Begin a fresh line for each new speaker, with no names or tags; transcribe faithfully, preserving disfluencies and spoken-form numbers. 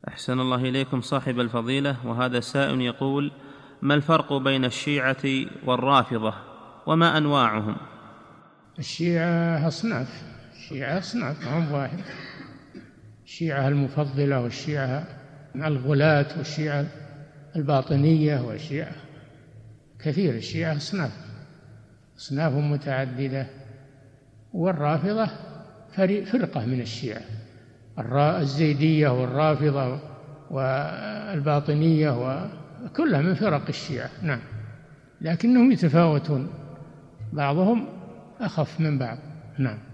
أحسن الله إليكم صاحب الفضيلة. وهذا سائل يقول: ما الفرق بين الشيعة والرافضة وما أنواعهم؟
الشيعة أصناف، الشيعة أصناف ما هم واحد، الشيعة المفضلة والشيعة الغلاة والشيعة الباطنية والشيعة كثير، الشيعة أصناف أصناف متعددة. والرافضة فرقة من الشيعة، الزيدية والرافضة والباطنية وكلها من فرق الشيعة، نعم، لكنهم يتفاوتون، بعضهم أخف من بعض، نعم.